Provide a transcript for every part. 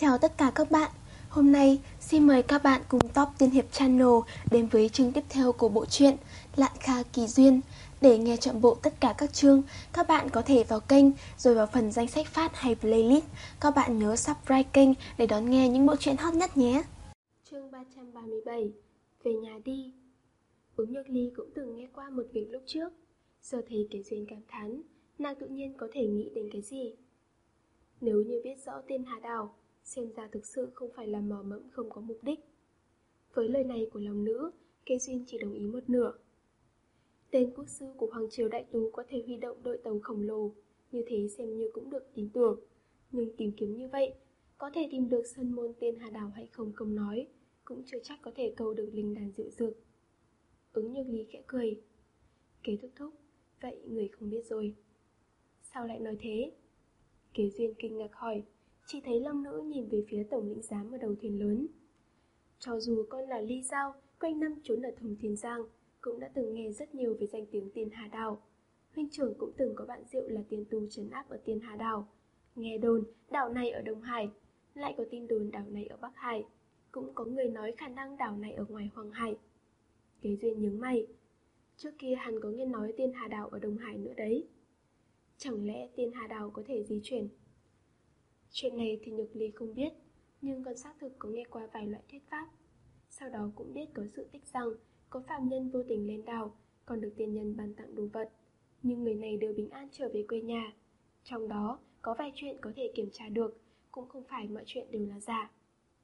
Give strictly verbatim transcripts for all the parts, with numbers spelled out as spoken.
Chào tất cả các bạn. Hôm nay xin mời các bạn cùng Top Tiên Hiệp Channel đến với chương tiếp theo của bộ truyện Lạn Kha Kỳ Duyên. Để nghe trọn bộ tất cả các chương, các bạn có thể vào kênh rồi vào phần danh sách phát hay playlist. Các bạn nhớ subscribe kênh để đón nghe những bộ truyện hot nhất nhé. Chương ba trăm ba mươi bảy. Về nhà đi. Ứng Nhược Ly cũng từng nghe qua một việc lúc trước. Giờ thấy Kế Duyên cảm thán, nàng tự nhiên có thể nghĩ đến cái gì. Nếu như biết rõ tên Hà Đào, xem ra thực sự không phải là mò mẫm không có mục đích. Với lời này của lòng nữ, Kế Duyên chỉ đồng ý một nửa. Tên quốc sư của Hoàng Triều Đại Tú có thể huy động đội tàu khổng lồ, như thế xem như cũng được tin tưởng. Nhưng tìm kiếm như vậy, có thể tìm được sân môn tên Hà Đào hay không không nói, cũng chưa chắc có thể câu được linh đàn diệu dược. Ứng Nhược Ly khẽ cười. Kế thúc thúc, vậy người không biết rồi. Sao lại nói thế? Kế Duyên kinh ngạc hỏi. Chỉ thấy long nữ nhìn về phía tổng lĩnh giám ở đầu thuyền lớn. Cho dù con là Ly Giao, quanh năm trốn ở Thông Thiên Giang, cũng đã từng nghe rất nhiều về danh tiếng Tiên Hà Đào. Huynh trưởng cũng từng có bạn rượu là tiên tu trấn áp ở Tiên Hà Đào. Nghe đồn đảo này ở Đông Hải, lại có tin đồn đảo này ở Bắc Hải, cũng có người nói khả năng đảo này ở ngoài Hoàng Hải. Kế Duyên nhướng mày. Trước kia hắn có nghe nói Tiên Hà Đào ở Đông Hải nữa đấy. Chẳng lẽ Tiên Hà Đào có thể di chuyển? Chuyện này thì Nhược Ly không biết, nhưng con xác thực có nghe qua vài loại thuyết pháp. Sau đó cũng biết có sự tích rằng có phàm nhân vô tình lên đảo, còn được tiên nhân ban tặng đồ vật, nhưng người này đều bình an trở về quê nhà. Trong đó có vài chuyện có thể kiểm tra được, cũng không phải mọi chuyện đều là giả.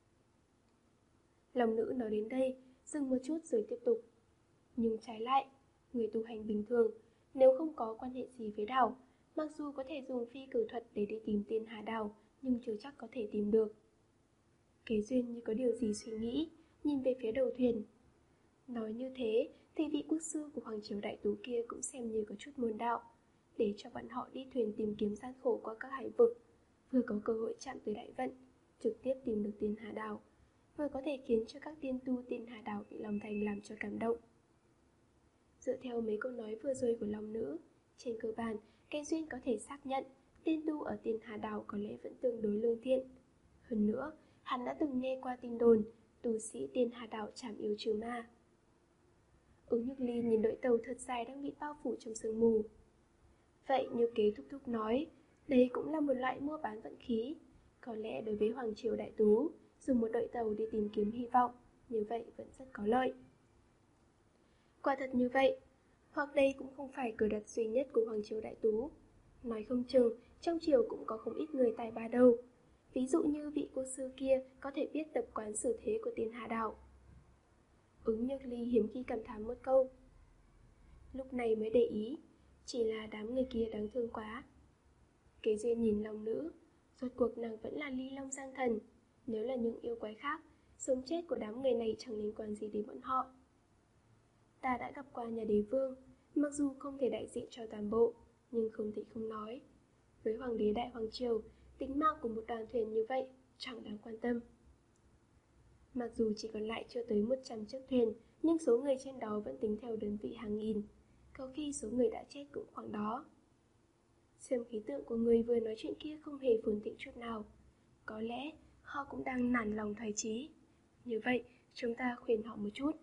Lòng nữ nói đến đây, dừng một chút rồi tiếp tục. Nhưng trái lại, người tu hành bình thường, nếu không có quan hệ gì với đảo, mặc dù có thể dùng phi cửu thuật để đi tìm Tiên Hà Đào, nhưng chưa chắc có thể tìm được. Kế Duyên như có điều gì suy nghĩ, nhìn về phía đầu thuyền. Nói như thế thì vị quốc sư của Hoàng Triều Đại Tú kia cũng xem như có chút môn đạo, để cho bọn họ đi thuyền tìm kiếm gian khổ qua các hải vực, vừa có cơ hội chạm tới đại vận, trực tiếp tìm được Tiên Hà Đào, vừa có thể khiến cho các tiên tu Tiên Hà Đào bị lòng thành làm cho cảm động. Dựa theo mấy câu nói vừa rồi của lòng nữ, trên cơ bản Kế Duyên có thể xác nhận tiên tu ở Tiên Hà Đào có lẽ vẫn tương đối lương thiện. Hơn nữa, hắn đã từng nghe qua tin đồn tu sĩ Tiên Hà Đào trảm yêu trừ ma. Ứng Nhược Ly nhìn đội tàu thật dài đang bị bao phủ trong sương mù. Vậy như Kế thúc thúc nói, đây cũng là một loại mua bán vận khí. Có lẽ đối với Hoàng Triều Đại Tú, dùng một đội tàu đi tìm kiếm hy vọng, như vậy vẫn rất có lợi. Quả thật như vậy, hoặc đây cũng không phải cờ đặt duy nhất của Hoàng Triều Đại Tú. Nói không chừng, trong triều cũng có không ít người tài ba đâu. Ví dụ như vị cô sư kia có thể biết tập quán xử thế của Tiên Hà Đào. Ứng Nhược Ly hiếm khi cảm thán một câu. Lúc này mới để ý, chỉ là đám người kia đáng thương quá. Kế Duyên nhìn lòng nữ, rốt cuộc nàng vẫn là Ly Long Giang Thần. Nếu là những yêu quái khác, sống chết của đám người này chẳng liên quan gì đến bọn họ. Ta đã gặp qua nhà đế vương, mặc dù không thể đại diện cho toàn bộ, nhưng không thể không nói. Với Hoàng đế Đại Hoàng Triều, tính mạng của một đoàn thuyền như vậy chẳng đáng quan tâm. Mặc dù chỉ còn lại chưa tới một trăm chiếc thuyền, nhưng số người trên đó vẫn tính theo đơn vị hàng nghìn. Có khi số người đã chết cũng khoảng đó. Xem khí tượng của người vừa nói chuyện kia không hề phồn thịnh chút nào. Có lẽ họ cũng đang nản lòng thoái chí. Như vậy, chúng ta khuyên họ một chút.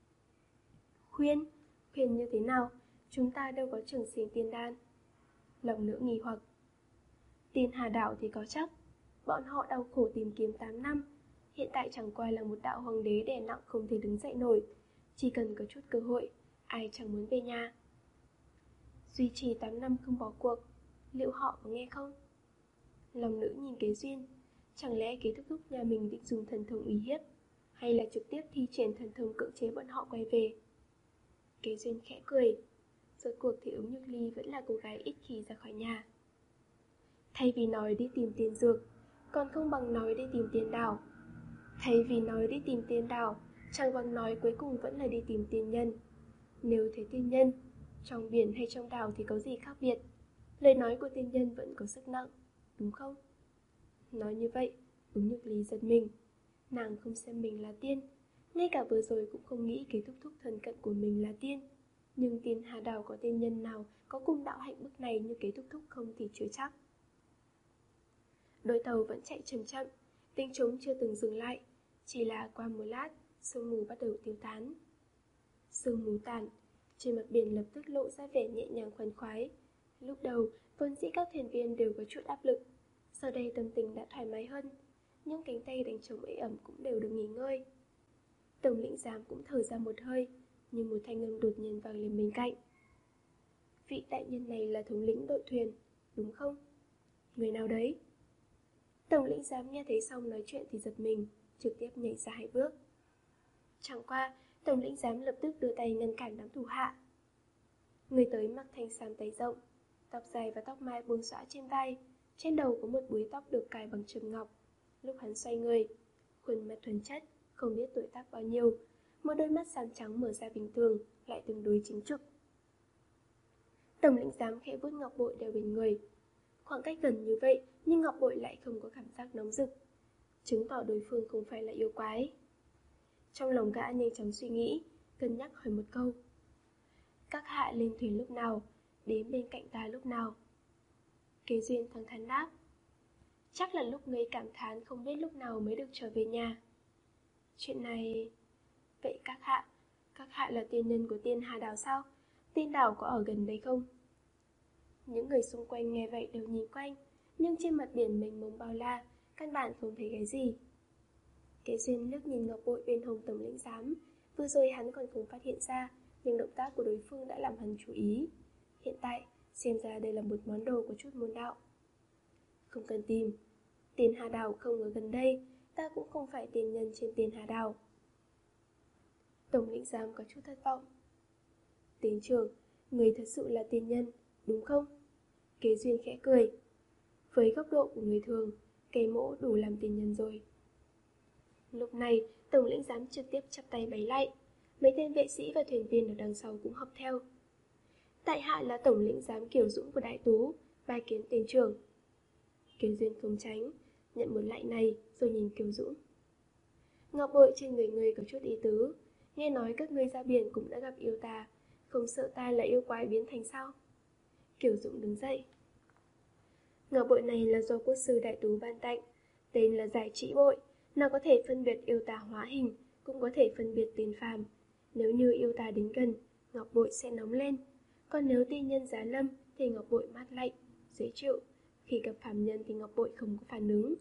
Khuyên? Khuyên như thế nào? Chúng ta đâu có trường sinh tiên đan. Lòng nữ nghi hoặc. Tiên Hà Đảo thì có chắc. Bọn họ đau khổ tìm kiếm tám năm, hiện tại chẳng qua là một đạo hoàng đế đè nặng không thể đứng dậy nổi. Chỉ cần có chút cơ hội, ai chẳng muốn về nhà. Duy trì tám năm không bỏ cuộc, liệu họ có nghe không? Lòng nữ nhìn Kế Duyên. Chẳng lẽ Kế thúc thúc nhà mình định dùng thần thông uy hiếp, hay là trực tiếp thi triển thần thông cưỡng chế bọn họ quay về? Kế Duyên khẽ cười. Rốt cuộc thì Ứng Nhược Ly vẫn là cô gái ít khi ra khỏi nhà. Thay vì nói đi tìm tiên dược, còn không bằng nói đi tìm tiên đảo. Thay vì nói đi tìm tiên đảo, chẳng bằng nói cuối cùng vẫn là đi tìm tiên nhân. Nếu thấy tiên nhân, trong biển hay trong đảo thì có gì khác biệt? Lời nói của tiên nhân vẫn có sức nặng, đúng không? Nói như vậy, Ứng Nhược Ly giật mình. Nàng không xem mình là tiên, ngay cả vừa rồi cũng không nghĩ Kế thúc thúc thân cận của mình là tiên. Nhưng Tiên Hà Đào có tiên nhân nào có cùng đạo hạnh bức này như Kế thúc thúc không thì chưa chắc. Đôi tàu vẫn chạy chậm chậm, Tiếng trống chưa từng dừng lại, chỉ là qua một lát, sương mù bắt đầu tiêu tán. Sương mù tàn, trên mặt biển lập tức lộ ra vẻ nhẹ nhàng khoan khoái. Lúc đầu, vốn dĩ các thuyền viên đều có chút áp lực, giờ đây tâm tình đã thoải mái hơn. Những cánh tay đánh trống ế ẩm cũng đều được nghỉ ngơi. Tổng lĩnh giám cũng thở ra một hơi, nhưng một thanh âm đột nhiên vang lên bên cạnh. Vị đại nhân này là thống lĩnh đội thuyền, đúng không? Người nào đấy? Tổng lĩnh giám nghe thấy xong nói chuyện thì giật mình, trực tiếp nhảy ra hai bước. Chẳng qua, tổng lĩnh giám lập tức đưa tay ngăn cản đám thủ hạ. Người tới mặc thanh sam tay rộng, tóc dài và tóc mai buông xõa trên vai, trên đầu có một búi tóc được cài bằng trầm ngọc. Lúc hắn xoay người, khuôn mặt thuần chất, không biết tuổi tác bao nhiêu, một đôi mắt xám trắng mở ra bình thường, lại tương đối chính trực. Tổng lĩnh giám khẽ vuốt ngọc bội đeo bên người. Khoảng cách gần như vậy, nhưng ngọc bội lại không có cảm giác nóng rực, chứng tỏ đối phương không phải là yêu quái. Trong lòng gã nhanh chóng suy nghĩ, cân nhắc hỏi một câu. Các hạ lên thuyền lúc nào, đến bên cạnh ta lúc nào? Kế Duyên thẳng thắn đáp. Chắc là lúc ngươi cảm thán không biết lúc nào mới được trở về nhà. Chuyện này... Vậy các hạ, các hạ là tiên nhân của Tiên Hà Đảo sao? Tiên đảo có ở gần đây không? Những người xung quanh nghe vậy đều nhìn quanh, nhưng trên mặt biển mênh mông bao la, căn bản không thấy cái gì. Kế Duyên liếc nhìn ngọc bội bên hông tổng lĩnh giám, vừa rồi hắn còn không phát hiện ra, nhưng động tác của đối phương đã làm hắn chú ý. Hiện tại, xem ra đây là một món đồ có chút môn đạo. Không cần tìm, Tiên Hà Đảo không ở gần đây, ta cũng không phải tiên nhân trên Tiên Hà Đảo. Tổng lĩnh giám có chút thất vọng. Tiến trưởng, người thật sự là tiên nhân, đúng không? Kế Duyên khẽ cười. Với góc độ của người thường, cây mỗ đủ làm tiên nhân rồi. Lúc này, tổng lĩnh giám trực tiếp chắp tay bái lạy. Mấy tên vệ sĩ và thuyền viên ở đằng sau cũng học theo. Tại hạ là tổng lĩnh giám Kiều Dũng của Đại Tú, bái kiến tiền trưởng. Kế Duyên không tránh, nhận một lạy này rồi nhìn Kiều Dũng. Ngọc bội trên người ngươi có chút ý tứ, nghe nói các ngươi ra biển cũng đã gặp yêu ta, không sợ ta là yêu quái biến thành sao? Kiều Dũng đứng dậy. Ngọc bội này là do quốc sư Đại Tú ban tặng, tên là Giải Trĩ Bội. Nó có thể phân biệt yêu tà hóa hình, cũng có thể phân biệt tiền phàm. Nếu như yêu tà đến gần, ngọc bội sẽ nóng lên. Còn nếu tiên nhân giá lâm thì ngọc bội mát lạnh, dễ chịu. Khi gặp phàm nhân thì ngọc bội không có phản ứng.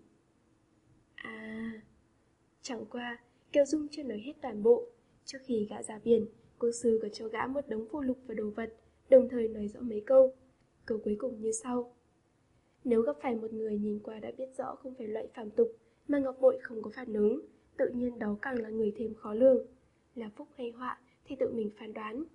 À... Chẳng qua, Kiều Dung chưa nói hết toàn bộ. Trước khi gã ra biển, quốc sư có cho gã một đống phù lục và đồ vật, đồng thời nói rõ mấy câu. Câu cuối cùng như sau. Nếu gặp phải một người nhìn qua đã biết rõ không phải loại phàm tục, mà ngọc bội không có phản ứng, tự nhiên đó càng là người thêm khó lường. Là phúc hay họa thì tự mình phán đoán.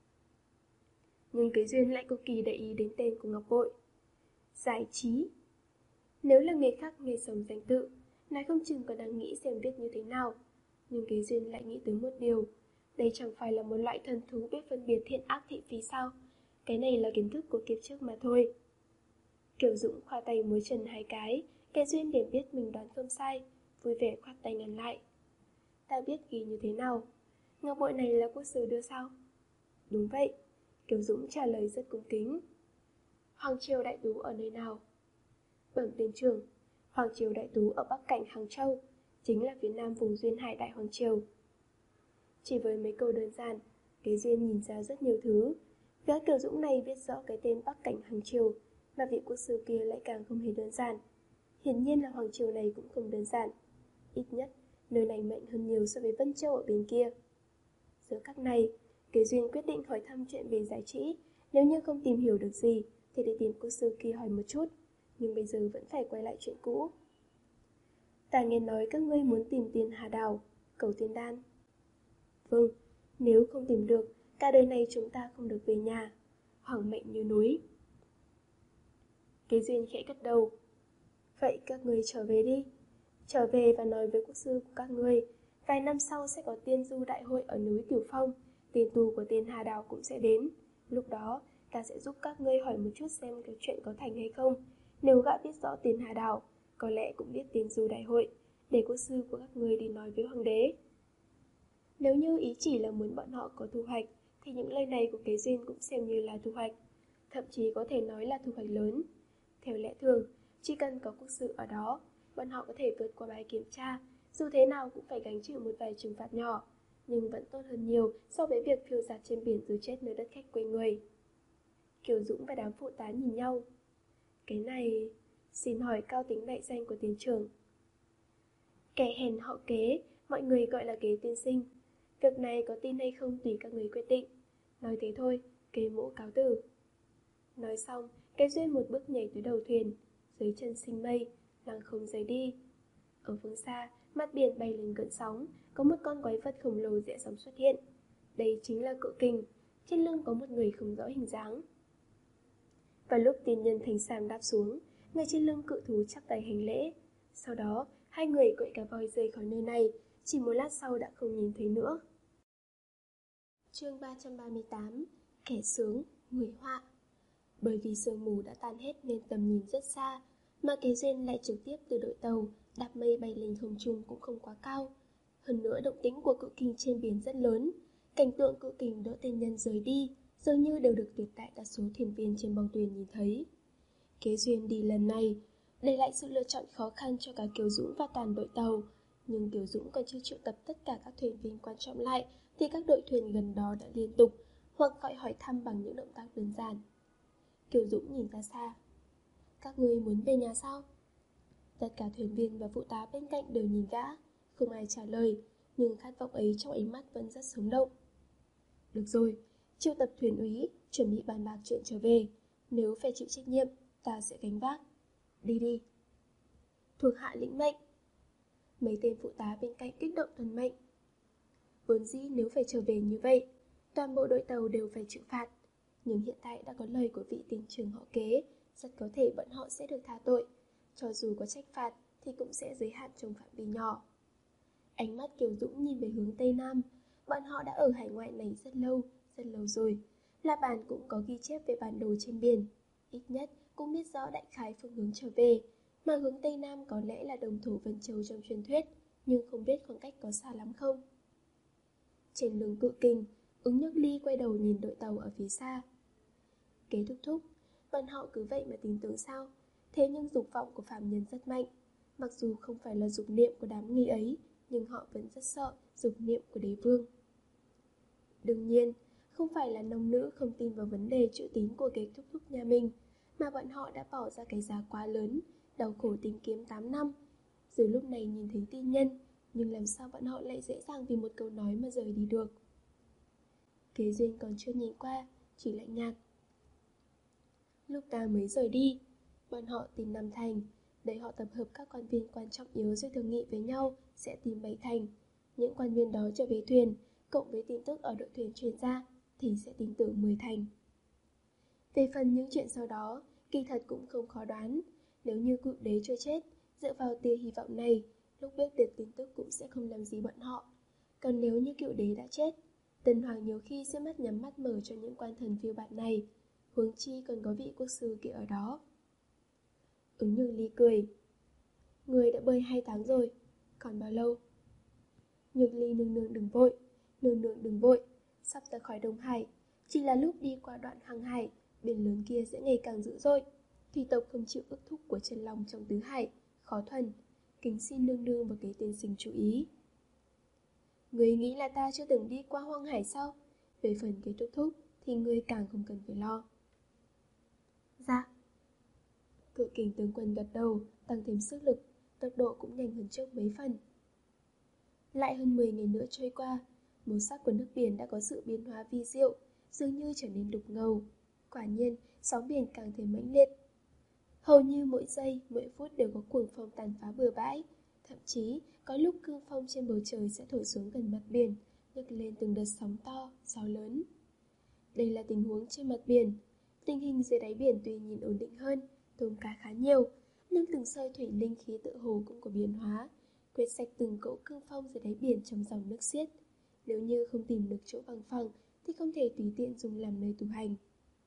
Nhưng Kế Duyên lại cực kỳ để ý đến tên của ngọc bội. Giải trí. Nếu là người khác nghe sống danh tự, nói không chừng còn đang nghĩ xem viết như thế nào. Nhưng Kế Duyên lại nghĩ tới một điều. Đây chẳng phải là một loại thần thú biết phân biệt thiện ác thị phi sao? Cái này là kiến thức của kiếp trước mà thôi. Kiều Dũng khoa tay múa chân hai cái, Kế Duyên để biết mình đoán không sai, vui vẻ khoát tay ngăn lại. Ta biết ghi như thế nào? Ngọc bội này là quốc sư đưa sao? Đúng vậy, Kiều Dũng trả lời rất cung kính. Hoàng triều Đại Tú ở nơi nào? Bẩm tiền trưởng, Hoàng triều Đại Tú ở bắc cảnh Hàng Châu, chính là phía nam vùng duyên hải Đại Hoàng triều. Chỉ với mấy câu đơn giản, Kế Duyên nhìn ra rất nhiều thứ. Gã Kiều Dũng này biết rõ cái tên bắc cảnh Hàng triều, mà vị quốc sư kia lại càng không hề đơn giản. Hiển nhiên là hoàng triều này cũng không đơn giản. Ít nhất, nơi này mạnh hơn nhiều so với Vân Châu ở bên kia. Giữa các này, Kế Duyên quyết định hỏi thăm chuyện về Giải Trĩ. Nếu như không tìm hiểu được gì, thì đi tìm quốc sư kia hỏi một chút. Nhưng bây giờ vẫn phải quay lại chuyện cũ. Ta nghe nói các ngươi muốn tìm Tiên Hà Đảo, cầu tiên đan. Vâng, nếu không tìm được, cả đời này chúng ta không được về nhà. Hoàng mệnh như núi. Kế Duyên khẽ gật đầu. Vậy các ngươi trở về đi. Trở về và nói với quốc sư của các ngươi, vài năm sau sẽ có tiên du đại hội ở núi Cửu Phong, tiền tu của Tiên Hà Đảo cũng sẽ đến. Lúc đó, ta sẽ giúp các ngươi hỏi một chút xem cái chuyện có thành hay không. Nếu gã biết rõ Tiên Hà Đảo, có lẽ cũng biết tiên du đại hội, để quốc sư của các ngươi đi nói với hoàng đế. Nếu như ý chỉ là muốn bọn họ có thu hoạch, thì những lời này của Kế Duyên cũng xem như là thu hoạch, thậm chí có thể nói là thu hoạch lớn. Theo lẽ thường, chỉ cần có quốc sự ở đó, bọn họ có thể vượt qua bài kiểm tra, dù thế nào cũng phải gánh chịu một vài trừng phạt nhỏ, nhưng vẫn tốt hơn nhiều so với việc phiêu dạt trên biển rồi chết nơi đất khách quê người. Kiều Dũng và đám phụ tá nhìn nhau. Cái này... Xin hỏi cao tính đại danh của tiền trưởng. Kẻ hèn họ Kế, mọi người gọi là Kế tiên sinh. Việc này có tin hay không tùy các người quyết định. Nói thế thôi, Kế mỗ cáo từ. Nói xong, Kế Duyên một bước nhảy tới đầu thuyền, dưới chân sinh mây, lăng không rời đi. Ở phương xa, mặt biển bay lên gợn sóng, có một con quái vật khổng lồ rẽ sóng xuất hiện. Đây chính là Cự Kình, trên lưng có một người không rõ hình dáng. Vào lúc tiên nhân Thành Sam đáp xuống, người trên lưng cự thú chắp tay hành lễ. Sau đó, hai người cưỡi cá voi rời khỏi nơi này, chỉ một lát sau đã không nhìn thấy nữa. Chương ba trăm ba mươi tám. Kẻ sướng, người họa. Bởi vì sương mù đã tan hết nên tầm nhìn rất xa, mà Kế Duyên lại trực tiếp từ đội tàu đạp mây bay lên không trung cũng không quá cao. Hơn nữa động tĩnh của Cự Kình trên biển rất lớn, cảnh tượng Cự Kình đỡ tên nhân rời đi dường như đều được tuyệt đại đa số thuyền viên trên bong thuyền nhìn thấy. Kế Duyên đi lần này để lại sự lựa chọn khó khăn cho cả Kiều Dũng và toàn đội tàu, nhưng Kiều Dũng còn chưa triệu tập tất cả các thuyền viên quan trọng lại thì các đội thuyền gần đó đã liên tục hoặc gọi hỏi thăm bằng những động tác đơn giản. Kiều Dũng nhìn ra xa. Các ngươi muốn về nhà sao? Tất cả thuyền viên và phụ tá bên cạnh đều nhìn gã, không ai trả lời, nhưng khát vọng ấy trong ánh mắt vẫn rất sống động. Được rồi, triệu tập thuyền úy, chuẩn bị bàn bạc chuyện trở về. Nếu phải chịu trách nhiệm, ta sẽ gánh vác. Đi đi. Thuộc hạ lĩnh mệnh. Mấy tên phụ tá bên cạnh kích động tuân mệnh. Vốn dĩ nếu phải trở về như vậy, toàn bộ đội tàu đều phải chịu phạt. Nhưng hiện tại đã có lời của vị tiền trưởng họ Kế, rất có thể bọn họ sẽ được tha tội. Cho dù có trách phạt thì cũng sẽ giới hạn trong phạm vi nhỏ. Ánh mắt Kiều Dũng nhìn về hướng Tây Nam. Bọn họ đã ở hải ngoại này rất lâu, rất lâu rồi. La Bàn cũng có ghi chép về bản đồ trên biển. Ít nhất cũng biết rõ đại khái phương hướng trở về. Mà hướng Tây Nam có lẽ là đồng thổ Vân Châu trong truyền thuyết, nhưng không biết khoảng cách có xa lắm không. Trên lưng Cự Kình, Ứng Nhược Ly quay đầu nhìn đội tàu ở phía xa. Kế thúc thúc, bọn họ cứ vậy mà tin tưởng sao? Thế nhưng dục vọng của phàm nhân rất mạnh. Mặc dù không phải là dục niệm của đám nghi ấy, nhưng họ vẫn rất sợ dục niệm của đế vương. Đương nhiên, không phải là nông nữ không tin vào vấn đề chữ tín của kế thúc thúc nhà mình, mà bọn họ đã bỏ ra cái giá quá lớn, đau khổ tìm kiếm tám năm. Rồi lúc này nhìn thấy tin nhân, nhưng làm sao bọn họ lại dễ dàng vì một câu nói mà rời đi được. Kế Duyên còn chưa nhìn qua, chỉ lạnh nhạt. Lúc ta mới rời đi, bọn họ tìm Nam Thành, để họ tập hợp các quan viên quan trọng yếu rồi thương nghị với nhau sẽ tìm bảy thành. Những quan viên đó trở về thuyền, cộng với tin tức ở đội thuyền truyền ra, thì sẽ tin tưởng mười thành. Về phần những chuyện sau đó, kỳ thật cũng không khó đoán. Nếu như cự đế chưa chết, dựa vào tia hy vọng này, lúc biết được tin tức cũng sẽ không làm gì bọn họ. Còn nếu như cựu đế đã chết, Tần Hoàng nhiều khi sẽ mắt nhắm mắt mở cho những quan thần phiêu bạt này, huống chi còn có vị quốc sư kia ở đó. Ứng Nhược Ly cười. Người đã bơi hai tháng rồi, còn bao lâu? Nhược Ly nương nương đừng vội, nương nương đừng vội, sắp ra khỏi Đông Hải, chỉ là lúc đi qua đoạn hàng hải, biển lớn kia sẽ ngày càng dữ dội. Thủy tộc không chịu ức thúc của Trần Long trong tứ hải, khó thuần, kính xin nương nương và cái tiên sinh chú ý. Người nghĩ là ta chưa từng đi qua hoang hải sao? Về phần cái thúc thúc thì người càng không cần phải lo. Dạ. Cự Kình tướng quân gật đầu, tăng thêm sức lực, tốc độ cũng nhanh hơn trước mấy phần. Lại hơn mười ngày nữa trôi qua, màu sắc của nước biển đã có sự biến hóa vi diệu, dường như trở nên đục ngầu. Quả nhiên, sóng biển càng thêm mãnh liệt. Hầu như mỗi giây, mỗi phút đều có cuồng phong tàn phá bừa bãi. Thậm chí, có lúc cương phong trên bầu trời sẽ thổi xuống gần mặt biển, nhấc lên từng đợt sóng to, gió lớn. Đây là tình huống trên mặt biển. Tình hình dưới đáy biển tuy nhìn ổn định hơn, tôm cá khá nhiều, nhưng từng sợi thủy linh khí tự hồ cũng có biến hóa, quét sạch từng cỗ cương phong dưới đáy biển trong dòng nước xiết. Nếu như không tìm được chỗ bằng phẳng thì không thể tùy tiện dùng làm nơi tu hành.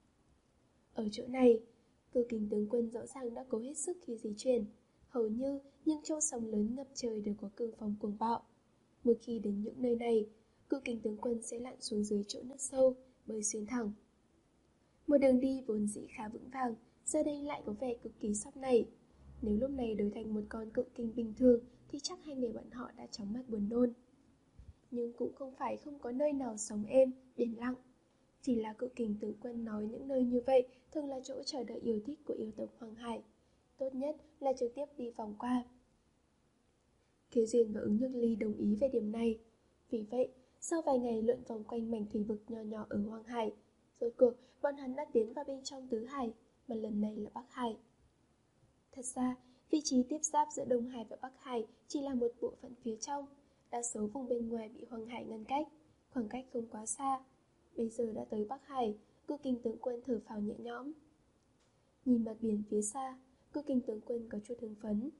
Ở chỗ này, Cự Kình tướng quân rõ ràng đã cố hết sức khi di chuyển. Hầu như những chỗ sóng lớn ngập trời đều có cương phong cuồng bạo. Một khi đến những nơi này, Cự Kình tướng quân sẽ lặn xuống dưới chỗ nước sâu, bơi xuyên thẳng. Một đường đi vốn dĩ khá vững vàng, giờ đây lại có vẻ cực kỳ sóc nảy. Nếu lúc này đổi thành một con cự kình bình thường thì chắc hai người bọn họ đã chóng mặt buồn nôn. Nhưng cũng không phải không có nơi nào sống êm, biển lặng. Chỉ là cự kình tướng quân nói những nơi như vậy thường là chỗ chờ đợi yêu thích của yêu tộc Hoàng Hải. Tốt nhất là trực tiếp đi vòng qua. Kế Duyên và Ứng Nhược Ly đồng ý về điểm này. Vì vậy, sau vài ngày lượn vòng quanh mảnh thủy vực nho nhỏ ở Hoàng Hải, rốt cuộc bọn hắn đã tiến vào bên trong Tứ Hải, mà lần này là Bắc Hải. Thật ra, vị trí tiếp giáp giữa Đông Hải và Bắc Hải chỉ là một bộ phận phía trong. Đa số vùng bên ngoài bị Hoàng Hải ngăn cách, khoảng cách không quá xa. Bây giờ đã tới Bắc Hải, cự kình tướng quân thở phào nhẹ nhõm. Nhìn mặt biển phía xa, cự kình tướng quân có chút hưng phấn.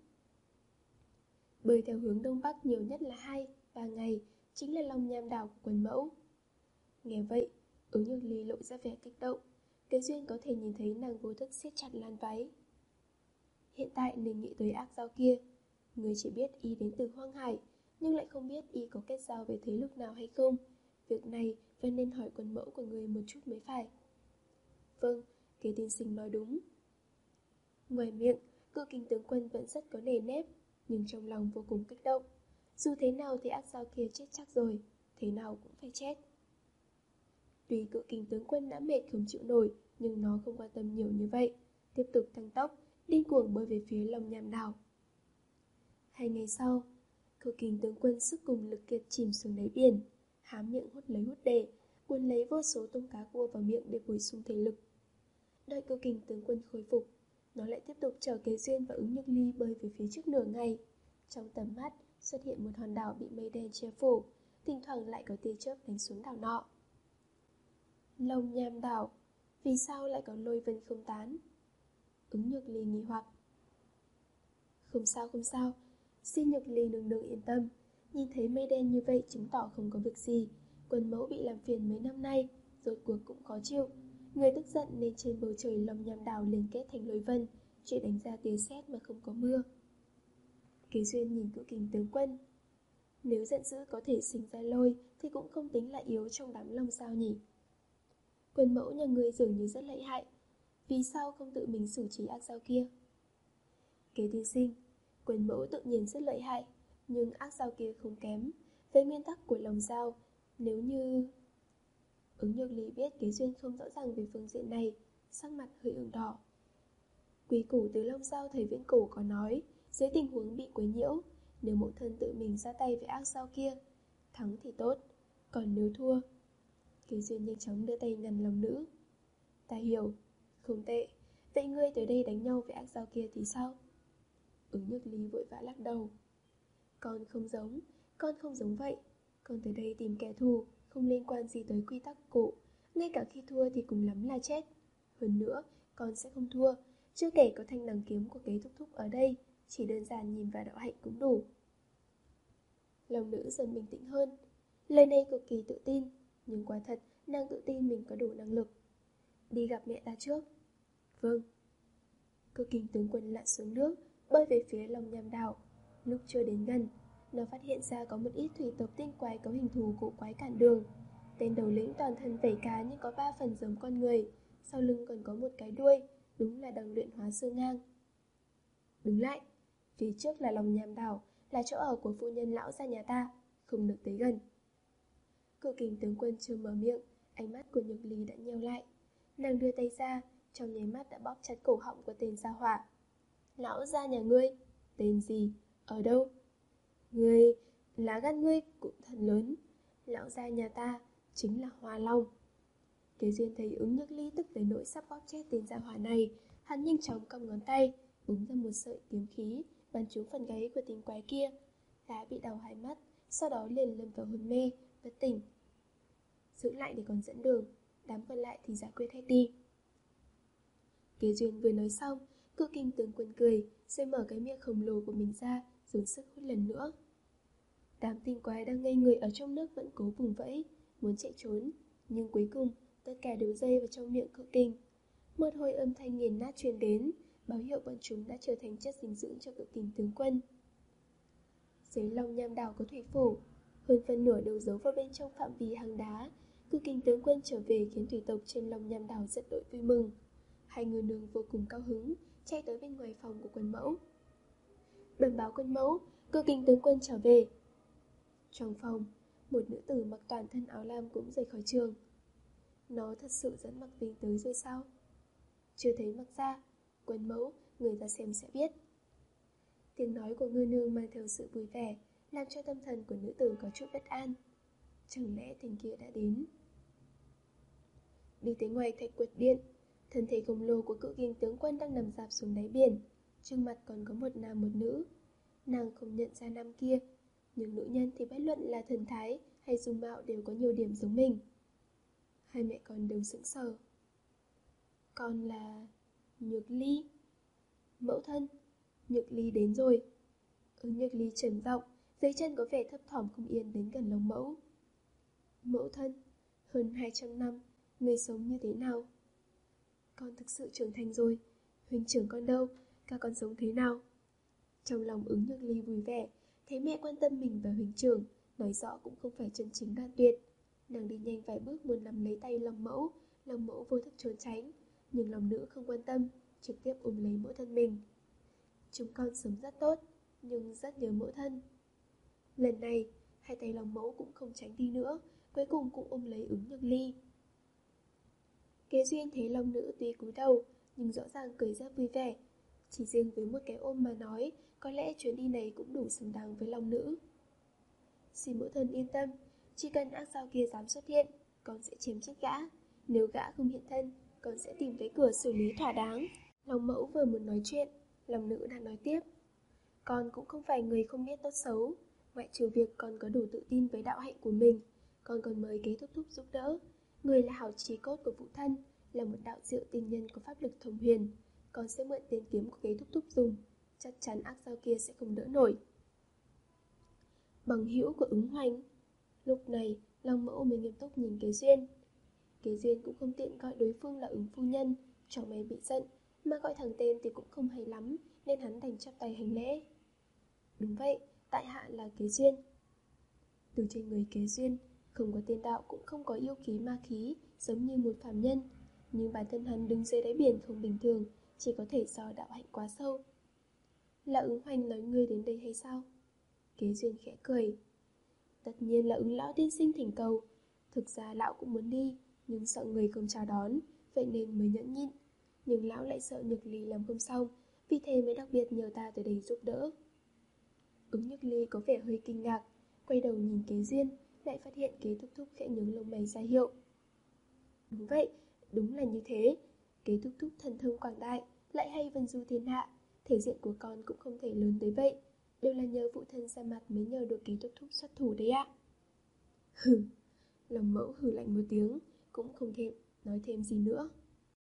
Bơi theo hướng đông bắc nhiều nhất là hai, ba ngày, chính là Long Nham đảo của Quần Mẫu. Nghe vậy, Ứng Nhược Ly lộ ra vẻ kích động. Kế Duyên có thể nhìn thấy nàng vô thức siết chặt lan váy. Hiện tại nên nghĩ tới ác giao kia. Người chỉ biết y đến từ Hoang Hải, nhưng lại không biết y có kết giao với thế lực nào hay không. Việc này vẫn nên hỏi Quần Mẫu của người một chút mới phải. Vâng, Kế tiên sinh nói đúng. Ngoài miệng, cự kình tướng quân vẫn rất có nề nếp, nhưng trong lòng vô cùng kích động. Dù thế nào thì ác giao kia chết chắc rồi, thế nào cũng phải chết. Tuy cự kình tướng quân đã mệt không chịu nổi, nhưng nó không quan tâm nhiều như vậy. Tiếp tục tăng tốc, điên cuồng bơi về phía Long Nham đảo. Hai ngày sau, cự kình tướng quân sức cùng lực kiệt chìm xuống đáy biển, há miệng hút lấy hút để, cuốn lấy vô số tôm cá cua vào miệng để bồi sung thể lực. Đợi cự kình tướng quân khôi phục, nó lại tiếp tục chở Kế Duyên và Ứng Nhược Ly bơi về phía trước nửa ngày. Trong tầm mắt xuất hiện một hòn đảo bị mây đen che phủ, thỉnh thoảng lại có tia chớp đánh xuống đảo nọ. Long Nham đảo, vì sao lại có lôi vân không tán? Ứng Nhược Ly nghi hoặc. Không sao không sao, xin Nhược Ly nương nương yên tâm. Nhìn thấy mây đen như vậy chứng tỏ không có việc gì. Quần Mẫu bị làm phiền mấy năm nay, rốt cuộc cũng khó chịu. Người tức giận nên trên bầu trời Long Nham đảo liên kết thành lôi vân, chỉ đánh ra tia sét mà không có mưa. Kế Duyên nhìn cự kình tướng quân. Nếu giận dữ có thể sinh ra lôi thì cũng không tính là yếu trong đám long sao nhỉ. Quần Mẫu nhà người dường như rất lợi hại, vì sao không tự mình xử trí ác giao kia? Kế tiên sinh, Quần Mẫu tự nhiên rất lợi hại, nhưng ác giao kia không kém. Với nguyên tắc của lòng giao, nếu như... Ứng Nhược Ly biết Kế Duyên không rõ ràng về phương diện này, sắc mặt hơi ửng đỏ. Quý củ từ Long Giao thời viễn cổ có nói, dưới tình huống bị quấy nhiễu, nếu mẫu thân tự mình ra tay với ác giao kia, thắng thì tốt, còn nếu thua... Kế Duyên nhanh chóng đưa tay ngăn lòng nữ. Ta hiểu, không tệ. Vậy ngươi tới đây đánh nhau với ác giao kia thì sao? Ứng Nhược Ly vội vã lắc đầu. Con không giống, con không giống vậy. Con tới đây tìm kẻ thù, không liên quan gì tới quy tắc cổ. Ngay cả khi thua thì cùng lắm là chết. Hơn nữa, con sẽ không thua. Chưa kể có thanh đằng kiếm của Kế thúc thúc ở đây, chỉ đơn giản nhìn vào đạo hạnh cũng đủ. Lòng nữ dần bình tĩnh hơn. Lời này cực kỳ tự tin, nhưng quả thật nàng tự tin mình có đủ năng lực. Đi gặp mẹ ta trước. Vâng. Cực kình tướng quân lặn xuống nước, bơi về phía Long Nham đảo. Lúc chưa đến gần, nó phát hiện ra có một ít thủy tộc tinh quái có hình thù cổ quái cản đường. Tên đầu lĩnh toàn thân vảy cá nhưng có ba phần giống con người, sau lưng còn có một cái đuôi, đúng là đằng luyện hóa xương ngang. Đứng lại, phía trước là Long Nham đảo, là chỗ ở của phu nhân lão gia nhà ta, không được tới gần. Cự kình tướng quân chưa mở miệng, ánh mắt của Nhược Ly đã nheo lại. Nàng đưa tay ra, trong nháy mắt đã bóp chặt cổ họng của tên gia hỏa. Lão gia nhà ngươi, tên gì, ở đâu? Ngươi, lá gan ngươi cũng thật lớn. Lão gia nhà ta chính là Hoa Long. Kế Duyên thấy Ứng Nhược Ly tức tới nỗi sắp bóp chết tên gia hỏa này, hắn nhanh chóng cầm ngón tay, búng ra một sợi kiếm khí, bắn trúng phần gáy của tinh quái kia. Gã bị đau hai mắt, sau đó liền lâm vào hôn mê, bất tỉnh. Giữ lại để còn dẫn đường, đám còn lại thì giải quyết hết đi. Kế Duyên vừa nói xong, cự kình tướng quân cười, rồi mở cái miệng khổng lồ của mình ra, dồn sức hút lần nữa. Đám tinh quái đang ngây người ở trong nước vẫn cố vùng vẫy, muốn chạy trốn, nhưng cuối cùng tất cả đều dây vào trong miệng cự kình. Một hồi âm thanh nghiền nát truyền đến, báo hiệu bọn chúng đã trở thành chất dinh dưỡng cho cự kình tướng quân. Dưới Long Nham đảo có thủy phủ, hơn phân nửa đều giấu vào bên trong phạm vi hang đá. Cự kình tướng quân trở về khiến thủy tộc trên Long Nham đảo rất đội vui mừng. Hai người nương vô cùng cao hứng, chạy tới bên ngoài phòng của quân mẫu. Bẩm báo quân mẫu, Cự Kình tướng quân trở về. Trong phòng, một nữ tử mặc toàn thân áo lam cũng rời khỏi trường. Nó thật sự dẫn Mặc Vinh tới rồi sao? Chưa thấy Mặc ra, quân mẫu, người ra xem sẽ biết. Tiếng nói của ngư nương mang theo sự vui vẻ, làm cho tâm thần của nữ tử có chút bất an. Chẳng lẽ tình kia đã đến? Đi tới ngoài Thạch Quật Điện, thân thể khổng lồ của Cự Kình tướng quân đang nằm rạp xuống đáy biển. Trước mặt còn có một nam một nữ. Nàng không nhận ra nam kia, nhưng nữ nhân thì bất luận là thần thái hay dung mạo đều có nhiều điểm giống mình. Hai mẹ con đều sững sờ. Con là Nhược Ly. Mẫu thân, Nhược Ly đến rồi. Ứng Nhược Ly trầm giọng, dưới chân có vẻ thấp thỏm không yên đến gần lòng mẫu. Mẫu thân, hơn hai trăm năm, người sống như thế nào? Con thực sự trưởng thành rồi. Huynh trưởng con đâu? Các con sống thế nào? Trong lòng Ứng Nhược Ly vui vẻ, thấy mẹ quan tâm mình và huynh trưởng, nói rõ cũng không phải chân chính đoạn tuyệt. Nàng đi nhanh vài bước muốn nắm lấy tay lòng mẫu, lòng mẫu vô thức trốn tránh, nhưng lòng nữ không quan tâm, trực tiếp ôm lấy mẫu thân mình. Chúng con sống rất tốt, nhưng rất nhớ mẫu thân. Lần này, hai tay lòng mẫu cũng không tránh đi nữa, cuối cùng cũng ôm lấy Ứng Nhược Ly. Kế Duyên thấy lòng nữ tuy cúi đầu, nhưng rõ ràng cười rất vui vẻ. Chỉ riêng với một cái ôm mà nói, có lẽ chuyến đi này cũng đủ xứng đáng với lòng nữ. Xin mẫu thân yên tâm, chỉ cần ác sao kia dám xuất hiện, con sẽ chiếm trách gã. Nếu gã không hiện thân, con sẽ tìm cái cửa xử lý thỏa đáng. Lòng mẫu vừa muốn nói chuyện, lòng nữ đã nói tiếp. Con cũng không phải người không biết tốt xấu. Ngoại trừ việc con có đủ tự tin với đạo hạnh của mình, con còn mời kế thúc thúc giúp đỡ. Người là hảo chí cốt của phụ thân, là một đạo diệu tình nhân có pháp lực thông huyền. Con sẽ mượn tên kiếm của kế thúc thúc dùng, chắc chắn ác sao kia sẽ không đỡ nổi. Bằng hữu của Ứng Hoành. Lúc này, lòng mẫu mới nghiêm túc nhìn Kế Duyên. Kế Duyên cũng không tiện gọi đối phương là Ứng phu nhân, chẳng may bị giận, mà gọi thẳng tên thì cũng không hay lắm, nên hắn đành chắp tay hành lễ. Đúng vậy, tại hạ là Kế Duyên. Từ trên người Kế Duyên, không có tiên đạo cũng không có yêu khí ma khí, giống như một phàm nhân, nhưng bản thân hắn đứng dưới đáy biển không bình thường, chỉ có thể do đạo hạnh quá sâu. Là Ứng Hoành nói ngươi đến đây hay sao? Kế Duyên khẽ cười. Tất nhiên là Ứng lão tiên sinh thỉnh cầu. Thực ra lão cũng muốn đi, nhưng sợ người không chào đón, vậy nên mới nhẫn nhịn. Nhưng lão lại sợ Nhược Ly làm không xong, vì thế mới đặc biệt nhờ ta tới đây giúp đỡ. Ứng Nhược Ly có vẻ hơi kinh ngạc, quay đầu nhìn Kế Duyên, lại phát hiện Kế thúc thúc khẽ nhướng lông mày ra hiệu. Đúng vậy, đúng là như thế. Kế thúc thúc thần thông quảng đại, lại hay vân du thiên hạ, thể diện của con cũng không thể lớn tới vậy. Đều là nhờ phụ thân ra mặt mới nhờ được Kế thúc thúc xuất thủ đấy ạ. Hừ, lòng mẫu hừ lạnh một tiếng, cũng không thêm nói thêm gì nữa.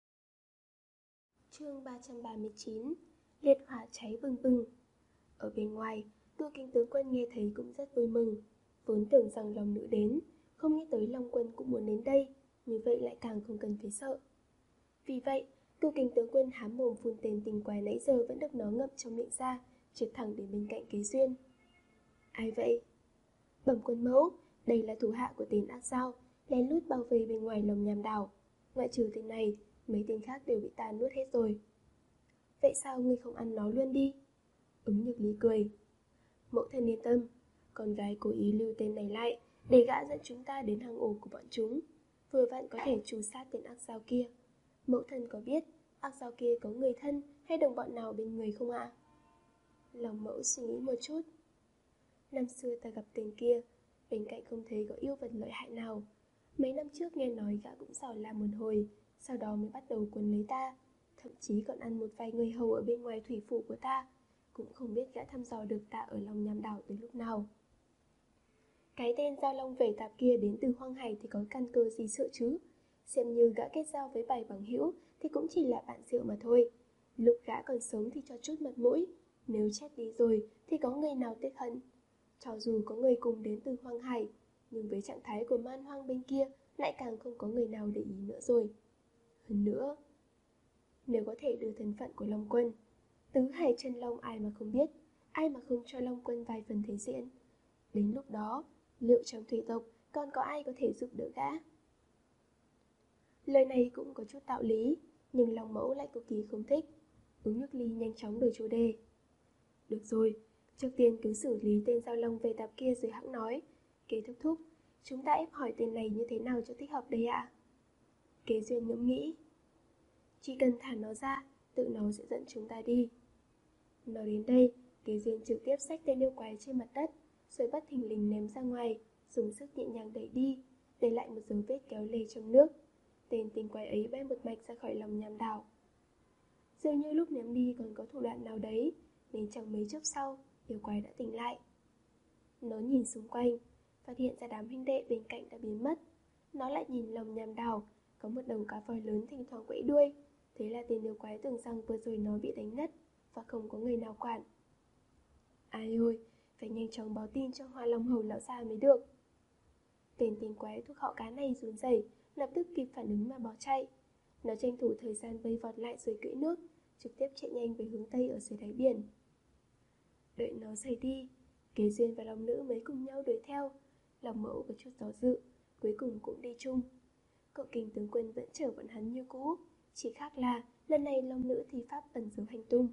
Chương ba trăm ba mươi chín. Liệt hỏa cháy bừng bừng. Ở bên ngoài, Cự Kình tướng quân nghe thấy cũng rất vui mừng. Vốn tưởng rằng lòng nữ đến, không nghĩ tới Long quân cũng muốn đến đây, như vậy lại càng không cần phải sợ. Vì vậy, Cự Kình tướng quân há mồm phun tên tình quái nãy giờ vẫn được nó ngậm trong miệng ra, trượt thẳng đến bên cạnh Kế Duyên. Ai vậy? Bẩm quân mẫu, đây là thủ hạ của tên ác dao, lén lút bao vây bên ngoài lồng nhàm đảo. Ngoại trừ tên này, mấy tên khác đều bị ta nuốt hết rồi. Vậy sao ngươi không ăn nó luôn đi? Ứng Nhược Ly cười. Mẫu thân yên tâm, con gái cố ý lưu tên này lại, để gã dẫn chúng ta đến hang ổ của bọn chúng, vừa vặn có thể trù sát tên ác dao kia. Mẫu thân có biết ác dao kia có người thân hay đồng bọn nào bên người không ạ? Lòng mẫu suy nghĩ một chút. Năm xưa ta gặp tên kia, bên cạnh không thấy có yêu vật lợi hại nào. Mấy năm trước nghe nói gã cũng giỏi làm một hồi, sau đó mới bắt đầu quấn lấy ta, thậm chí còn ăn một vài người hầu ở bên ngoài thủy phủ của ta. Cũng không biết gã thăm dò được ta ở lòng nham đảo tới lúc nào. Cái tên Giao Long Vẩy Tạp kia đến từ Hoang Hải thì có căn cơ gì sợ chứ? Xem như gã kết giao với vài bằng hữu thì cũng chỉ là bạn rượu mà thôi. Lúc gã còn sống thì cho chút mặt mũi, nếu chết đi rồi thì có người nào tiếc hận. Cho dù có người cùng đến từ Hoang Hải, nhưng với trạng thái của man hoang bên kia lại càng không có người nào để ý nữa rồi. Hơn nữa, nếu có thể đưa thân phận của Long Quân, tứ hải chân long ai mà không biết, ai mà không cho Long Quân vài phần thể diện. Đến lúc đó, liệu trong thủy tộc còn có ai có thể giúp đỡ gã? Lời này cũng có chút đạo lý, nhưng Long Mẫu lại cực kỳ không thích. Ứng Nhược Ly nhanh chóng đổi chủ đề. Được rồi, trước tiên cứ xử lý tên Giao Long về tạp kia rồi hẵng nói. Kế thúc thúc, chúng ta ép hỏi tên này như thế nào cho thích hợp đây ạ? Kế Duyên ngẫm nghĩ. Chỉ cần thả nó ra, tự nó sẽ dẫn chúng ta đi. Nói đến đây, Kế Duyên trực tiếp xách tên yêu quái trên mặt đất, rồi bất thình lình ném ra ngoài, dùng sức nhẹ nhàng đẩy đi, để lại một dấu vết kéo lê trong nước. Tên tinh quái ấy bay một mạch ra khỏi lòng nham đảo. Dường như lúc ném đi còn có thủ đoạn nào đấy, nên chẳng mấy chốc sau, yêu quái đã tỉnh lại. Nó nhìn xung quanh, phát hiện ra đám huynh đệ bên cạnh đã biến mất. Nó lại nhìn lòng nham đảo, có một đầu cá voi lớn thỉnh thoảng quẫy đuôi. Thế là tên yêu quái tưởng rằng vừa rồi nó bị đánh ngất và không có người nào quản. Ai ôi, phải nhanh chóng báo tin cho Hoa Long Hầu lão già mới được. Tên tinh quái thuộc họ cá này run rẩy, lập tức kịp phản ứng mà bỏ chạy. Nó tranh thủ thời gian vây vọt lại rồi cưỡi nước, trực tiếp chạy nhanh về hướng tây ở dưới đáy biển. Đợi nó rời đi, Kế Duyên và Long Nữ mới cùng nhau đuổi theo. Long Mẫu có chút do dự, cuối cùng cũng đi chung. Cậu Kình tướng quân vẫn chở bọn hắn như cũ, chỉ khác là lần này Long Nữ thi pháp ẩn giấu hành tung.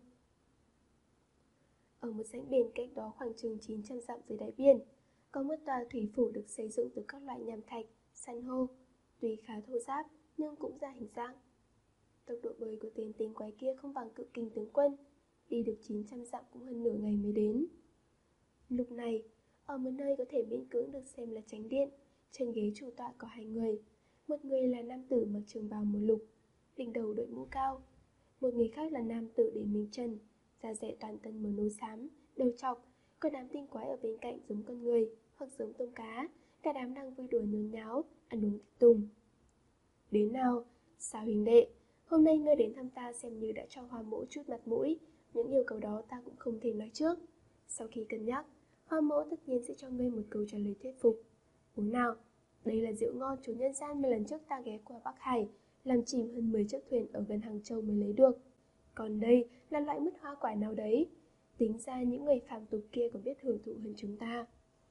Ở một rãnh biển cách đó khoảng chừng chín trăm dặm dưới đáy biển, có một tòa thủy phủ được xây dựng từ các loại nham thạch, san hô. Tuy khá thô ráp nhưng cũng ra hình dạng. Tốc độ bơi của tên tinh quái kia không bằng Cự Kình tướng quân, đi được chín trăm dặm cũng hơn nửa ngày mới đến. Lúc này, ở một nơi có thể miễn cưỡng được xem là chánh điện, trên ghế chủ tọa có hai người. Một người là nam tử mặc trường bào màu lục, đỉnh đầu đội mũ cao. Một người khác là nam tử để mình trần, da dẻ toàn thân màu nâu xám, đầu trọc. Còn đám tinh quái ở bên cạnh giống con người hoặc giống tôm cá. Cả đám đang vui đùa nhốn nháo, ăn uống thịt tùng. Đến nào, sao huynh đệ, hôm nay ngươi đến thăm ta xem như đã cho Hoa Mỗ chút mặt mũi. Những yêu cầu đó ta cũng không thể nói trước. Sau khi cân nhắc, Hoa Mỗ tất nhiên sẽ cho ngươi một câu trả lời thuyết phục. Uống nào, đây là rượu ngon chủ nhân gian mà lần trước ta ghé qua Bắc Hải, làm chìm hơn mười chiếc thuyền ở gần Hàng Châu mới lấy được. Còn đây là loại mứt hoa quả nào đấy, tính ra những người phàm tục kia còn biết hưởng thụ hơn chúng ta.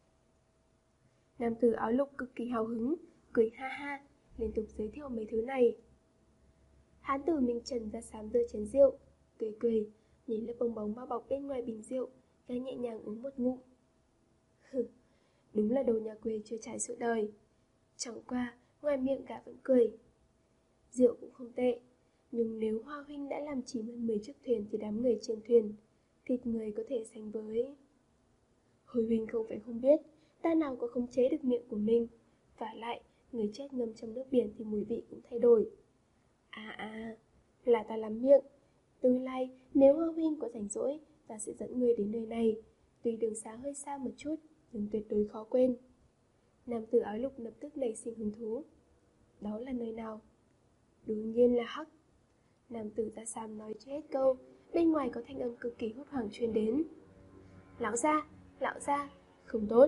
Nam tử áo lục cực kỳ hào hứng, cười ha ha, liên tục giới thiệu mấy thứ này. Hán tử mình trần ra sám đưa chén rượu, cười cười, nhìn lớp bong bóng bao bọc bên ngoài bình rượu, gã nhẹ nhàng uống một ngụm. Hừ, đúng là đồ nhà quê chưa trải suốt đời. Chẳng qua, ngoài miệng gã vẫn cười. Rượu cũng không tệ, nhưng nếu Hoa huynh đã làm chìm hơn mười chiếc thuyền thì đám người trên thuyền, thịt người có thể sánh với... Hồi huynh không phải không biết, ta nào có khống chế được miệng của mình. Vả lại, người chết ngâm trong nước biển thì mùi vị cũng thay đổi. À à, là ta làm miệng. Tương lai, nếu Hoa huynh có rảnh rỗi, ta sẽ dẫn ngươi đến nơi này. Tuy đường xá hơi xa một chút, nhưng tuyệt đối khó quên. Nam tử áo lục lập tức nảy sinh hứng thú. Đó là nơi nào? Đương nhiên là Hắc. Nam tử da xám nói chưa hết câu, bên ngoài có thanh âm cực kỳ hốt hoảng truyền đến. Lão gia, lão gia, không tốt.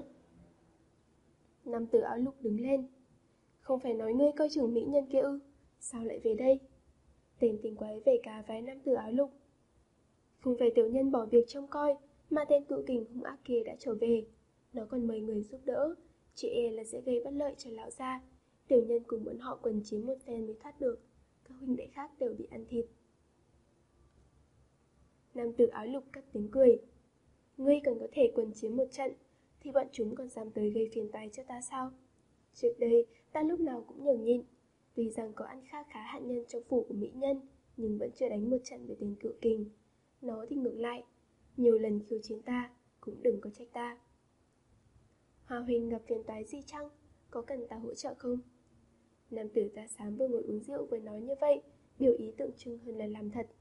Nam tử áo lục đứng lên. Không phải nói ngươi coi chừng mỹ nhân kia ư? Sao lại về đây? Tên tinh quái về cá vái nam tử áo lục. Không phải tiểu nhân bỏ việc trông coi, mà tên Cự Kình hung ác kia đã trở về. Nó còn mời người giúp đỡ, chị e là sẽ gây bất lợi cho lão gia. Tiểu nhân cùng bọn họ quần chiến một phen mới thoát được. Các huynh đệ khác đều bị ăn thịt. Nam tử áo lục cất tiếng cười. Ngươi còn có thể quần chiến một trận, thì bọn chúng còn dám tới gây phiền toái cho ta sao? Trước đây, ta lúc nào cũng nhường nhịn. Tuy rằng có ăn khá khá hạn nhân trong phủ của mỹ nhân, nhưng vẫn chưa đánh một trận với tên Cự Kình. Nó thì ngược lại, nhiều lần khiêu chiến ta, cũng đừng có trách ta. Hoa huynh gặp phiền toái gì chăng? Có cần ta hỗ trợ không? Nam tử da xám vừa ngồi uống rượu vừa nói như vậy, biểu ý tượng trưng hơn là làm thật.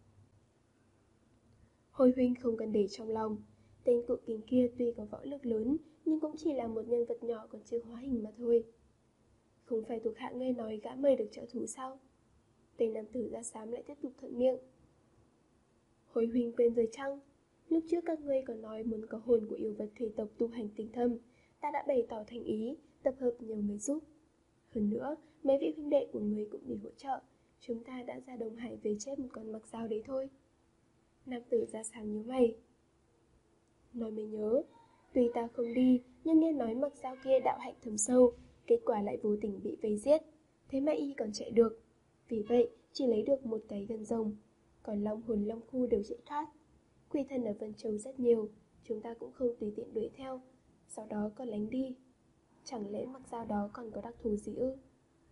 Hồi huynh không cần để trong lòng. Tên Cự Kình kia tuy có võ lực lớn, nhưng cũng chỉ là một nhân vật nhỏ còn chưa hóa hình mà thôi. Không phải thuộc hạ ngươi nói gã mời được trợ thủ sao? Tên nam tử da xám lại tiếp tục thuận miệng. Hồi huynh quên rồi chăng? Lúc trước các ngươi còn nói muốn có hồn của yêu vật thủy tộc tu hành tinh thâm, ta đã bày tỏ thành ý, tập hợp nhiều người giúp. Hơn nữa, mấy vị huynh đệ của ngươi cũng đi hỗ trợ. Chúng ta đã ra Đông Hải về chết một con mặc dao đấy thôi. Nam tử da xám nhíu mày. Nói mới nhớ, tuy ta không đi, nhưng nghe nói mặc dao kia đạo hạnh thâm sâu, kết quả lại vô tình bị vây giết. Thế mà y còn chạy được. Vì vậy, chỉ lấy được một cái gân rồng. còn long hồn long khu đều chạy thoát. Quỷ thần ở Vân Châu rất nhiều, chúng ta cũng không tùy tiện đuổi theo, sau đó còn lánh đi. Chẳng lẽ mặc dao đó còn có đặc thù gì ư?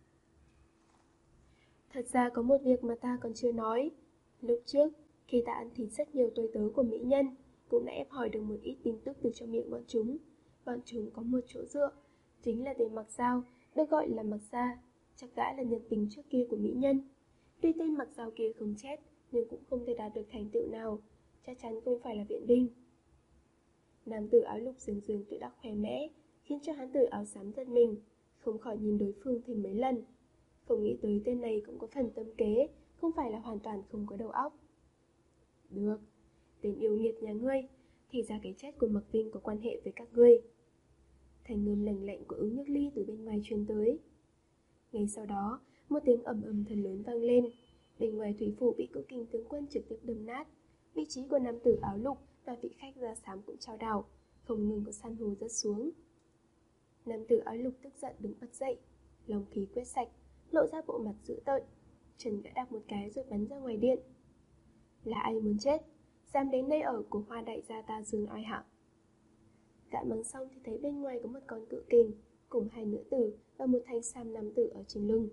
Thật ra có một việc mà ta còn chưa nói. Lúc trước, khi ta ăn thịt rất nhiều tôi tớ của mỹ nhân, cũng đã ép hỏi được một ít tin tức từ trong miệng bọn chúng. Bọn chúng có một chỗ dựa, chính là tên Mặc Dao, được gọi là Mặc Gia. Chắc gã là nhân tình trước kia của mỹ nhân. Tuy tên Mặc Dao kia không chết, nhưng cũng không thể đạt được thành tựu nào, chắc chắn không phải là viện binh. Nam tử áo lục dường dường tự đắc khoe mẽ, khiến cho hắn tử áo xám giật mình, không khỏi nhìn đối phương thêm mấy lần. Không nghĩ tới tên này cũng có phần tâm kế, không phải là hoàn toàn không có đầu óc. Được, tên yêu nghiệt nhà ngươi, thì ra cái chết của Mặc Vinh có quan hệ với các ngươi. Thành ngâm lành lạnh của Ứng Nhược Ly từ bên ngoài truyền tới. Ngay sau đó, một tiếng ầm ầm thật lớn vang lên. Bên ngoài thủy phủ bị cự kình tướng quân trực tiếp đâm nát. Vị trí của nam tử áo lục và vị khách da xám cũng trao đảo, không ngừng có san hô rớt xuống. Nam tử áo lục tức giận đứng bật dậy, lòng khí quét sạch, lộ ra bộ mặt dữ tợn. Chân gã đạp một cái rồi bắn ra ngoài điện. Là ai muốn chết, dám đến nơi ở của Hoa đại gia ta dừng ai hả? Gã mắng xong thì thấy bên ngoài có một con cự kình, cùng hai nữ tử và một thanh sam nam tử ở trên lưng.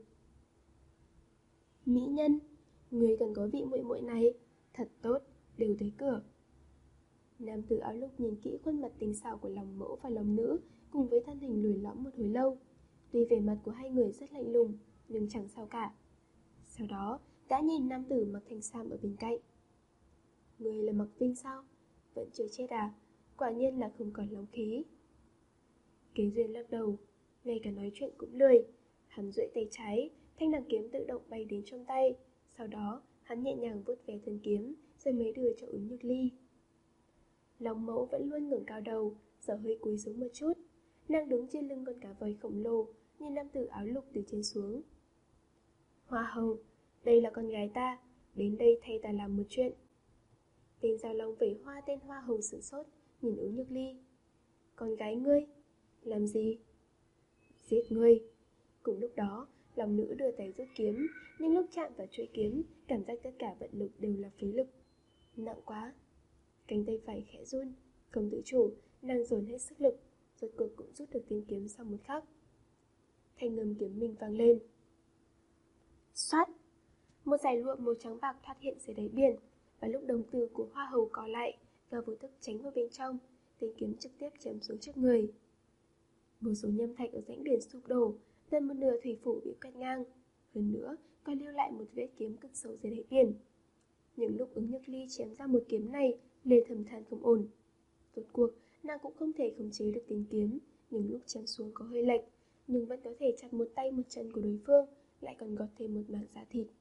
Mỹ nhân, người cần có vị muội muội này, thật tốt, đều tới cửa. Nam tử áo lục nhìn kỹ khuôn mặt tinh xảo của lòng mẫu và lòng nữ, cùng với thân hình lùi lõm một hồi lâu. Tuy vẻ mặt của hai người rất lạnh lùng, nhưng chẳng sao cả. Sau đó, gã nhìn nam tử mặc thanh sam ở bên cạnh. Người là Mặc Vinh sao? Vẫn chưa chết à? Quả nhiên là không còn long khí. Kế Duyên lắc đầu, ngay cả nói chuyện cũng lười. Hắn duỗi tay trái, thanh đằng kiếm tự động bay đến trong tay. Sau đó, hắn nhẹ nhàng vuốt ve thân kiếm, rồi mới đưa cho Ứng Nhược Ly. Long mẫu vẫn luôn ngẩng cao đầu, giờ hơi cúi xuống một chút. Nàng đứng trên lưng con cá voi khổng lồ, nhìn nam tử áo lục từ trên xuống. Hoa hậu, đây là con gái ta, đến đây thay ta làm một chuyện. Tên Giao Long vẩy hoa tên Hoa hậu sửng sốt, nhìn Ứng Nhược Ly. Con gái ngươi? Làm gì? Giết ngươi. Cùng lúc đó, lòng nữ đưa tay rút kiếm, nhưng lúc chạm vào chuỗi kiếm, cảm giác tất cả vận lực đều là phế lực. Nặng quá. Cánh tay phải khẽ run, không tự chủ, nàng dồn hết sức lực, rốt cuộc cũng rút được tiên kiếm sau một khắc. Thanh ngầm kiếm mình vang lên. Xoát! Một dải lụa màu trắng bạc thoát hiện dưới đáy biển, và lúc đồng tử của Hoa hậu co lại, và vô thức tránh vào bên trong, tên kiếm trực tiếp chém xuống trước người. Vô số nhâm thạch ở rãnh biển sụp đổ, gần một nửa thủy phủ bị cắt ngang, hơn nữa còn lưu lại một vết kiếm cực sâu dưới đáy biển. Những lúc Ứng Nhược Ly chém ra một kiếm này, Lê thầm than không ổn. Rốt cuộc, nàng cũng không thể khống chế được tiếng kiếm, nhưng lúc chém xuống có hơi lệch, nhưng vẫn có thể chặt một tay một chân của đối phương, lại còn gọt thêm một mảng da thịt.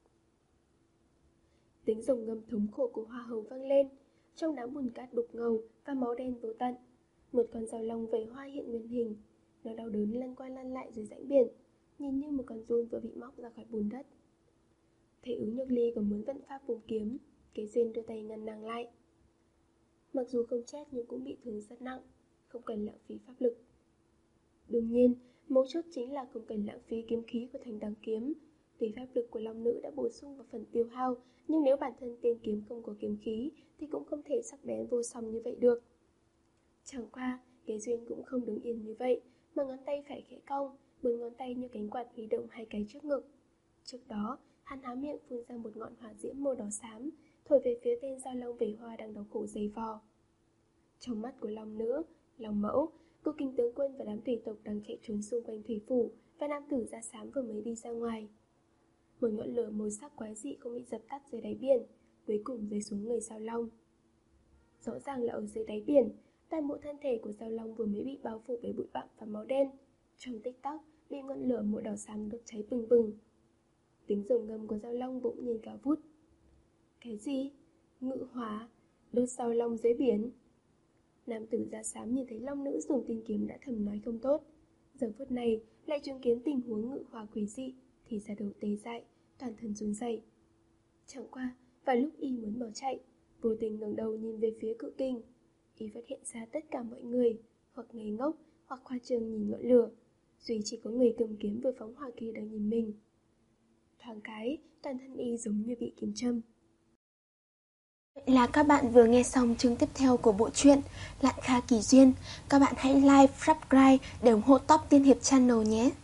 Tiếng rồng ngâm thống khổ của Hoa hậu vang lên, trong đám bùn cát đục ngầu và máu đen vô tận. Một con Giao Long vẩy hoa hiện nguyên hình, nó đau đớn lăn qua lăn lại dưới rãnh biển, nhìn như một con giun vừa bị móc ra khỏi bùn đất. Thấy Ứng Nhược Ly còn muốn vận pháp vùng kiếm, Kế Duyên đưa tay ngăn nàng lại. Mặc dù không chết nhưng cũng bị thương rất nặng, không cần lãng phí pháp lực. Đương nhiên, mấu chốt chính là không cần lãng phí kiếm khí của thanh đằng kiếm. Tuy pháp lực của long nữ đã bổ sung vào phần tiêu hao, nhưng nếu bản thân tên kiếm không có kiếm khí thì cũng không thể sắc bén vô song như vậy được. Chẳng qua, Kế Duyên cũng không đứng yên như vậy, mà ngón tay phải khẽ cong, bốn ngón tay như cánh quạt huy động hai cái trước ngực. Trước đó, hắn há miệng phun ra một ngọn hỏa diễm màu đỏ xám, thổi về phía tên Giao Long vẩy hoa đang đau khổ giày vò. Trong mắt của long nữ, long mẫu, cô kinh tướng quân và đám thủy tộc đang chạy trốn xung quanh thủy phủ, và nam tử da xám vừa mới đi ra ngoài. Một ngọn lửa màu sắc quái dị không bị dập tắt dưới đáy biển, cuối cùng rơi xuống người Giao Long. Rõ ràng là ở dưới đáy biển, toàn bộ thân thể của Giao Long vừa mới bị bao phủ bởi bụi bặm và máu đen, trong tích tắc bị ngọn lửa màu đỏ xám đốt cháy bừng bừng. Tiếng rồng ngâm của Giao Long bỗng nhiên cao vút. Cái gì? Ngự hỏa? Đốt Giao Long dưới biển? Nam tử da xám nhìn thấy long nữ dùng tiên kiếm đã thầm nói không tốt, giờ phút này lại chứng kiến tình huống ngự hỏa quỷ dị thì da đầu tê dại, toàn thân run rẩy. Chẳng qua, vào lúc y muốn bỏ chạy, vô tình ngẩng đầu nhìn về phía cự kinh, y phát hiện ra tất cả mọi người hoặc ngây ngốc hoặc khoa trương nhìn ngọn lửa, duy chỉ có người cầm kiếm vừa phóng hỏa kia đang nhìn mình. Thoáng cái, toàn thân y giống như bị kiếm châm. Vậy là các bạn vừa nghe xong chương tiếp theo của bộ truyện Lạn Kha Kỳ Duyên. Các bạn hãy like, subscribe để ủng hộ Top Tiên Hiệp Channel nhé.